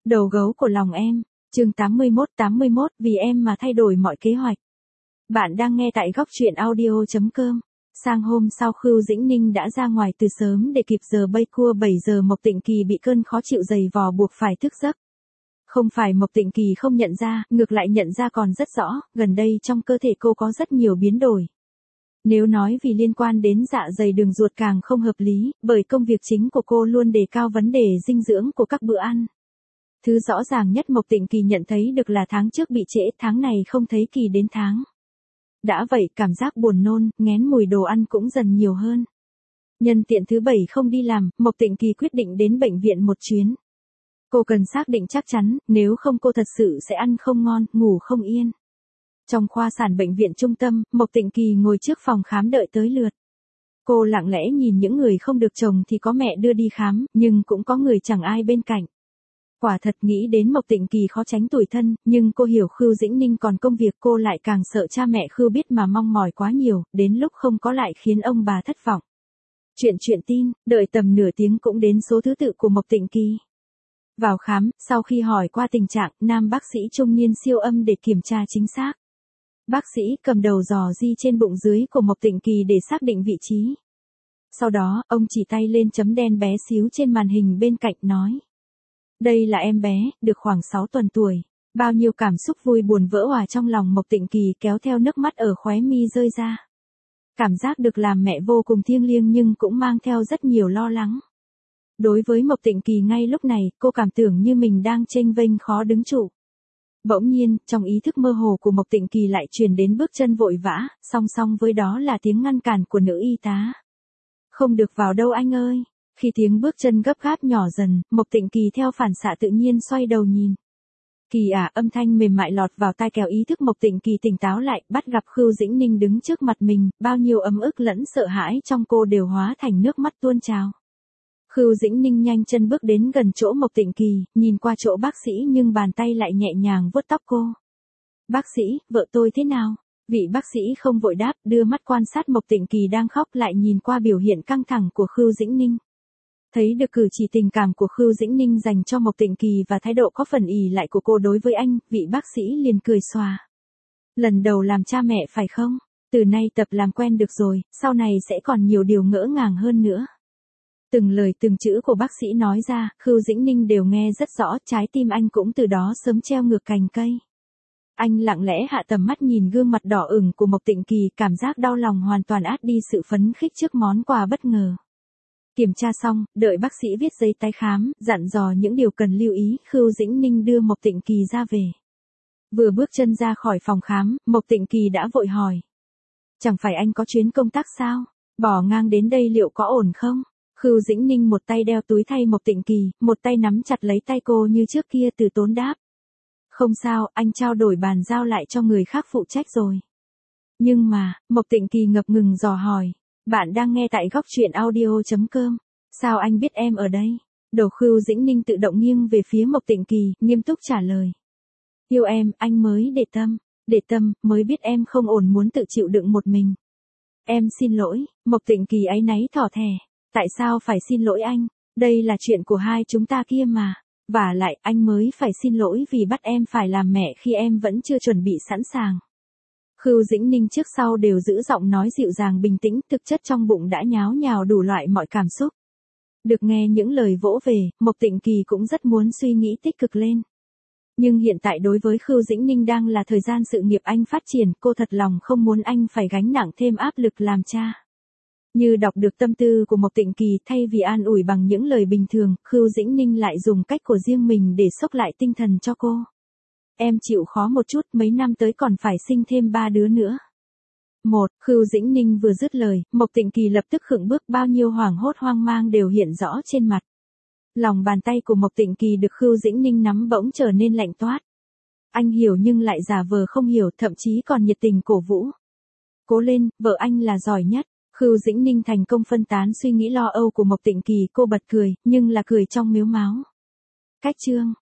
Đầu gấu của lòng em, chương 81, vì em mà thay đổi mọi kế hoạch. Bạn đang nghe tại góc truyện audio.com. Sang hôm sau Khưu Dĩnh Ninh đã ra ngoài từ sớm để kịp giờ bay cua 7 giờ. Mộc Tịnh Kỳ bị cơn khó chịu dày vò buộc phải thức giấc. Không phải Mộc Tịnh Kỳ không nhận ra, ngược lại nhận ra còn rất rõ, gần đây trong cơ thể cô có rất nhiều biến đổi. Nếu nói vì liên quan đến dạ dày đường ruột càng không hợp lý, bởi công việc chính của cô luôn đề cao vấn đề dinh dưỡng của các bữa ăn. Thứ rõ ràng nhất Mộc Tịnh Kỳ nhận thấy được là tháng trước bị trễ, tháng này không thấy Kỳ đến tháng. Đã vậy cảm giác buồn nôn, nghén mùi đồ ăn cũng dần nhiều hơn. Nhân tiện thứ 7 không đi làm, Mộc Tịnh Kỳ quyết định đến bệnh viện một chuyến. Cô cần xác định chắc chắn, nếu không cô thật sự sẽ ăn không ngon, ngủ không yên. Trong khoa sản bệnh viện trung tâm, Mộc Tịnh Kỳ ngồi trước phòng khám đợi tới lượt. Cô lặng lẽ nhìn những người không được chồng thì có mẹ đưa đi khám, nhưng cũng có người chẳng ai bên cạnh. Quả thật nghĩ đến Mộc Tịnh Kỳ khó tránh tủi thân, nhưng cô hiểu Khưu Dĩnh Ninh còn công việc, cô lại càng sợ cha mẹ Khưu biết mà mong mỏi quá nhiều, đến lúc không có lại khiến ông bà thất vọng. Chuyện tin, đợi tầm nửa tiếng cũng đến số thứ tự của Mộc Tịnh Kỳ. Vào khám, sau khi hỏi qua tình trạng, nam bác sĩ trung niên siêu âm để kiểm tra chính xác. Bác sĩ cầm đầu dò di trên bụng dưới của Mộc Tịnh Kỳ để xác định vị trí. Sau đó, ông chỉ tay lên chấm đen bé xíu trên màn hình bên cạnh nói. Đây là em bé, được khoảng 6 tuần tuổi. Bao nhiêu cảm xúc vui buồn vỡ òa trong lòng Mộc Tịnh Kỳ kéo theo nước mắt ở khóe mi rơi ra. Cảm giác được làm mẹ vô cùng thiêng liêng nhưng cũng mang theo rất nhiều lo lắng. Đối với Mộc Tịnh Kỳ ngay lúc này, cô cảm tưởng như mình đang chênh vênh khó đứng trụ. Bỗng nhiên, trong ý thức mơ hồ của Mộc Tịnh Kỳ lại truyền đến bước chân vội vã, song song với đó là tiếng ngăn cản của nữ y tá. Không được vào đâu anh ơi. Khi tiếng bước chân gấp gáp nhỏ dần, Mộc Tịnh Kỳ theo phản xạ tự nhiên xoay đầu nhìn. Kỳ à, âm thanh mềm mại lọt vào tai kéo ý thức Mộc Tịnh Kỳ tỉnh táo lại, bắt gặp Khưu Dĩnh Ninh đứng trước mặt mình, bao nhiêu ấm ức lẫn sợ hãi trong cô đều hóa thành nước mắt tuôn trào. Khưu Dĩnh Ninh nhanh chân bước đến gần chỗ Mộc Tịnh Kỳ, nhìn qua chỗ bác sĩ nhưng bàn tay lại nhẹ nhàng vuốt tóc cô. Bác sĩ, vợ tôi thế nào? Vị bác sĩ không vội đáp, đưa mắt quan sát Mộc Tịnh Kỳ đang khóc lại nhìn qua biểu hiện căng thẳng của Khưu Dĩnh Ninh. Thấy được cử chỉ tình cảm của Khưu Dĩnh Ninh dành cho Mộc Tịnh Kỳ và thái độ có phần ỷ lại của cô đối với anh, vị bác sĩ liền cười xòa. Lần đầu làm cha mẹ phải không? Từ nay tập làm quen được rồi, sau này sẽ còn nhiều điều ngỡ ngàng hơn nữa. Từng lời từng chữ của bác sĩ nói ra, Khưu Dĩnh Ninh đều nghe rất rõ, trái tim anh cũng từ đó sớm treo ngược cành cây. Anh lặng lẽ hạ tầm mắt nhìn gương mặt đỏ ửng của Mộc Tịnh Kỳ, cảm giác đau lòng hoàn toàn át đi sự phấn khích trước món quà bất ngờ. Kiểm tra xong, đợi bác sĩ viết giấy tái khám, dặn dò những điều cần lưu ý, Khưu Dĩnh Ninh đưa Mộc Tịnh Kỳ ra về. Vừa bước chân ra khỏi phòng khám, Mộc Tịnh Kỳ đã vội hỏi. Chẳng phải anh có chuyến công tác sao? Bỏ ngang đến đây liệu có ổn không? Khưu Dĩnh Ninh một tay đeo túi thay Mộc Tịnh Kỳ, một tay nắm chặt lấy tay cô như trước kia, từ tốn đáp. Không sao, anh trao đổi bàn giao lại cho người khác phụ trách rồi. Nhưng mà, Mộc Tịnh Kỳ ngập ngừng dò hỏi. Bạn đang nghe tại góc truyện audio.com. Sao anh biết em ở đây? Đầu Khưu Dĩnh Ninh tự động nghiêng về phía Mộc Tịnh Kỳ, nghiêm túc trả lời. Yêu em, anh mới để tâm, mới biết em không ổn muốn tự chịu đựng một mình. Em xin lỗi, Mộc Tịnh Kỳ áy náy thỏ thẻ. Tại sao phải xin lỗi anh? Đây là chuyện của hai chúng ta kia mà. Vả lại, anh mới phải xin lỗi vì bắt em phải làm mẹ khi em vẫn chưa chuẩn bị sẵn sàng. Khưu Dĩnh Ninh trước sau đều giữ giọng nói dịu dàng bình tĩnh, thực chất trong bụng đã nháo nhào đủ loại mọi cảm xúc. Được nghe những lời vỗ về, Mộc Tịnh Kỳ cũng rất muốn suy nghĩ tích cực lên. Nhưng hiện tại đối với Khưu Dĩnh Ninh đang là thời gian sự nghiệp anh phát triển, cô thật lòng không muốn anh phải gánh nặng thêm áp lực làm cha. Như đọc được tâm tư của Mộc Tịnh Kỳ, thay vì an ủi bằng những lời bình thường, Khưu Dĩnh Ninh lại dùng cách của riêng mình để xốc lại tinh thần cho cô. Em chịu khó một chút, mấy năm tới còn phải sinh thêm 3 đứa nữa. Khưu Dĩnh Ninh vừa dứt lời, Mộc Tịnh Kỳ lập tức khựng bước, bao nhiêu hoảng hốt hoang mang đều hiện rõ trên mặt. Lòng bàn tay của Mộc Tịnh Kỳ được Khưu Dĩnh Ninh nắm bỗng trở nên lạnh toát. Anh hiểu nhưng lại giả vờ không hiểu, thậm chí còn nhiệt tình cổ vũ. Cố lên, vợ anh là giỏi nhất. Khưu Dĩnh Ninh thành công phân tán suy nghĩ lo âu của Mộc Tịnh Kỳ, cô bật cười, nhưng là cười trong mếu máo. Cách chương